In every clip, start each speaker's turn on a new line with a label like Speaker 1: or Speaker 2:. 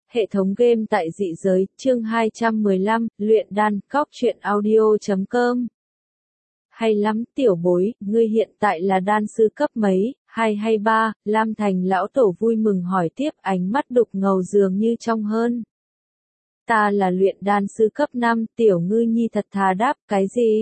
Speaker 1: Hệ thống game tại dị giới, chương 215, luyện đan, cóc truyện audio.com. Hay lắm, tiểu bối, ngươi hiện tại là đan sư cấp mấy, 2 hay 3, Lam Thành lão tổ vui mừng hỏi tiếp, ánh mắt đục ngầu dường như trong hơn. Ta là luyện đan sư cấp 5, tiểu ngư nhi thật thà đáp, cái gì?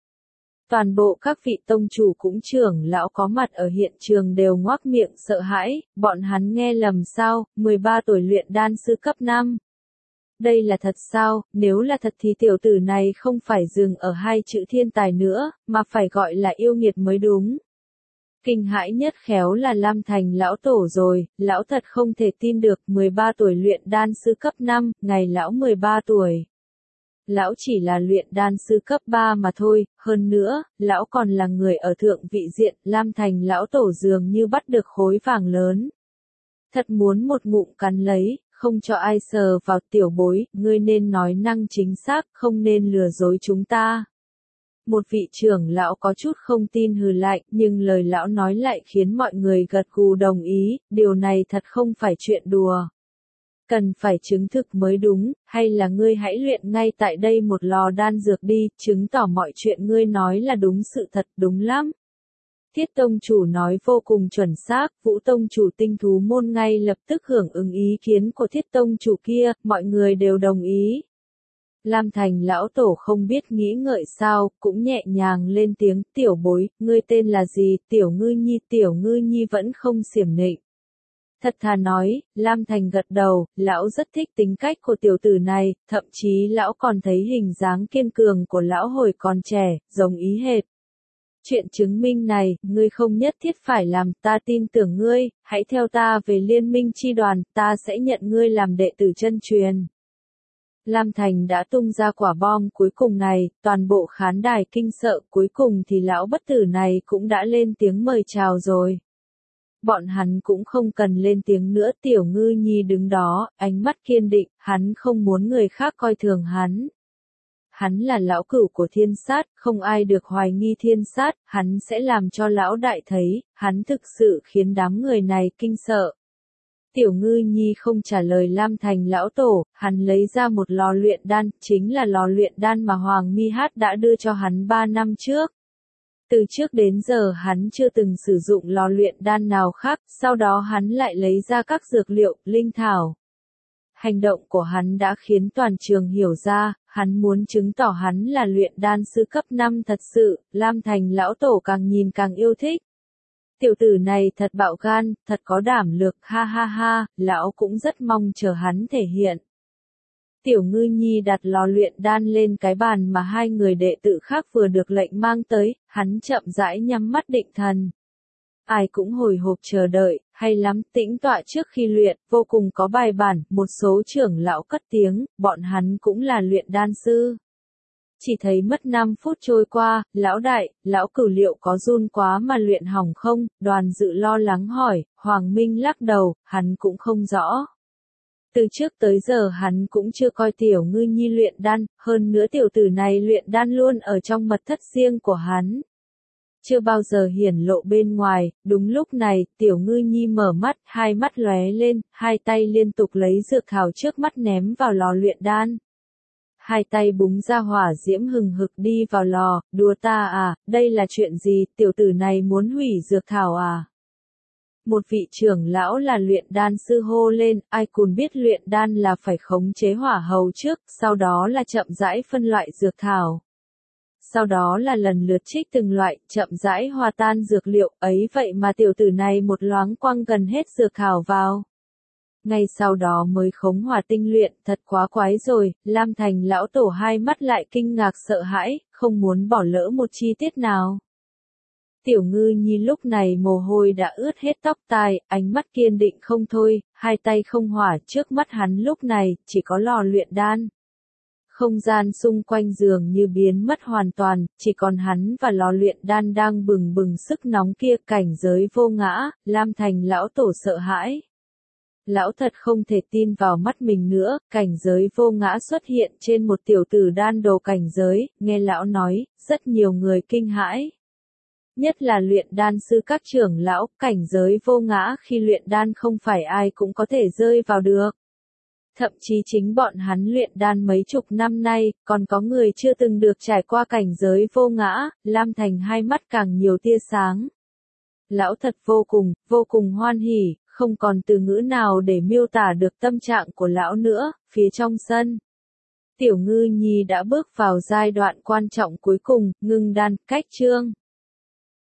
Speaker 1: Toàn bộ các vị tông chủ cũng trưởng lão có mặt ở hiện trường đều ngoác miệng sợ hãi, bọn hắn nghe lầm sao, 13 tuổi luyện đan sư cấp 5. Đây là thật sao, nếu là thật thì tiểu tử này không phải dừng ở hai chữ thiên tài nữa, mà phải gọi là yêu nghiệt mới đúng. Kinh hãi nhất khéo là Lam Thành lão tổ rồi, lão thật không thể tin được, 13 tuổi luyện đan sư cấp 5, ngày lão 13 tuổi. Lão chỉ là luyện đan sư cấp 3 mà thôi, hơn nữa, lão còn là người ở thượng vị diện, Lam Thành lão tổ dường như bắt được khối vàng lớn. Thật muốn một ngụm cắn lấy, không cho ai sờ vào tiểu bối, ngươi nên nói năng chính xác, không nên lừa dối chúng ta. Một vị trưởng lão có chút không tin hừ lại, nhưng lời lão nói lại khiến mọi người gật gù đồng ý, điều này thật không phải chuyện đùa. Cần phải chứng thực mới đúng, hay là ngươi hãy luyện ngay tại đây một lò đan dược đi, chứng tỏ mọi chuyện ngươi nói là đúng sự thật, đúng lắm. Thiết tông chủ nói vô cùng chuẩn xác, Vũ tông chủ tinh thú môn ngay lập tức hưởng ứng ý kiến của thiết tông chủ kia, mọi người đều đồng ý. Lam Thành lão tổ không biết nghĩ ngợi sao, cũng nhẹ nhàng lên tiếng, tiểu bối, ngươi tên là gì, tiểu ngư nhi vẫn không xiểm nịnh. Thật thà nói, Lam Thành gật đầu, lão rất thích tính cách của tiểu tử này, thậm chí lão còn thấy hình dáng kiên cường của lão hồi còn trẻ, giống ý hệt. Chuyện chứng minh này, ngươi không nhất thiết phải làm, ta tin tưởng ngươi, hãy theo ta về liên minh chi đoàn, ta sẽ nhận ngươi làm đệ tử chân truyền. Lam Thành đã tung ra quả bom cuối cùng này, toàn bộ khán đài kinh sợ, cuối cùng thì lão bất tử này cũng đã lên tiếng mời chào rồi. Bọn hắn cũng không cần lên tiếng nữa, tiểu ngư nhi đứng đó, ánh mắt kiên định, hắn không muốn người khác coi thường hắn. Hắn là lão cửu của thiên sát, không ai được hoài nghi thiên sát, hắn sẽ làm cho lão đại thấy, hắn thực sự khiến đám người này kinh sợ. Tiểu ngư nhi không trả lời Lam Thành lão tổ, hắn lấy ra một lò luyện đan, chính là lò luyện đan mà Hoàng Mi Hát đã đưa cho hắn 3 năm trước. Từ trước đến giờ hắn chưa từng sử dụng lò luyện đan nào khác, sau đó hắn lại lấy ra các dược liệu, linh thảo. Hành động của hắn đã khiến toàn trường hiểu ra, hắn muốn chứng tỏ hắn là luyện đan sư cấp 5 thật sự, Lam Thành lão tổ càng nhìn càng yêu thích. Tiểu tử này thật bạo gan, thật có đảm lược, ha ha ha, lão cũng rất mong chờ hắn thể hiện. Tiểu ngư nhi đặt lò luyện đan lên cái bàn mà hai người đệ tử khác vừa được lệnh mang tới, hắn chậm rãi nhắm mắt định thần. Ai cũng hồi hộp chờ đợi, hay lắm, tĩnh tọa trước khi luyện, vô cùng có bài bản, một số trưởng lão cất tiếng, bọn hắn cũng là luyện đan sư. Chỉ thấy mất 5 phút trôi qua, lão đại, lão cửu liệu có run quá mà luyện hỏng không, đoàn dự lo lắng hỏi, Hoàng Minh lắc đầu, hắn cũng không rõ. Từ trước tới giờ hắn cũng chưa coi tiểu ngư nhi luyện đan, hơn nữa tiểu tử này luyện đan luôn ở trong mật thất riêng của hắn. Chưa bao giờ hiển lộ bên ngoài, đúng lúc này, tiểu ngư nhi mở mắt, hai mắt lóe lên, hai tay liên tục lấy dược thảo trước mắt ném vào lò luyện đan. Hai tay búng ra hỏa diễm hừng hực đi vào lò, đùa ta à, đây là chuyện gì, tiểu tử này muốn hủy dược thảo à? Một vị trưởng lão là luyện đan sư hô lên, ai cũng biết luyện đan là phải khống chế hỏa hầu trước, sau đó là chậm rãi phân loại dược thảo. Sau đó là lần lượt trích từng loại, chậm rãi hòa tan dược liệu, ấy vậy mà tiểu tử này một loáng quăng gần hết dược thảo vào. Ngay sau đó mới khống hỏa tinh luyện, thật quá quái rồi, Lam Thành lão tổ hai mắt lại kinh ngạc sợ hãi, không muốn bỏ lỡ một chi tiết nào. Tiểu ngư nhi lúc này mồ hôi đã ướt hết tóc tai, ánh mắt kiên định không thôi, hai tay không hỏa, trước mắt hắn lúc này, chỉ có lò luyện đan. Không gian xung quanh giường như biến mất hoàn toàn, chỉ còn hắn và lò luyện đan đang bừng bừng sức nóng kia, cảnh giới vô ngã, Lam Thành lão tổ sợ hãi. Lão thật không thể tin vào mắt mình nữa, cảnh giới vô ngã xuất hiện trên một tiểu tử đan đồ cảnh giới, nghe lão nói, rất nhiều người kinh hãi. Nhất là luyện đan sư các trưởng lão, cảnh giới vô ngã khi luyện đan không phải ai cũng có thể rơi vào được. Thậm chí chính bọn hắn luyện đan mấy chục năm nay, còn có người chưa từng được trải qua cảnh giới vô ngã, Lam Thành hai mắt càng nhiều tia sáng. Lão thật vô cùng hoan hỉ, không còn từ ngữ nào để miêu tả được tâm trạng của lão nữa, phía trong sân. Tiểu Ngư Nhi đã bước vào giai đoạn quan trọng cuối cùng, ngưng đan, cách chương.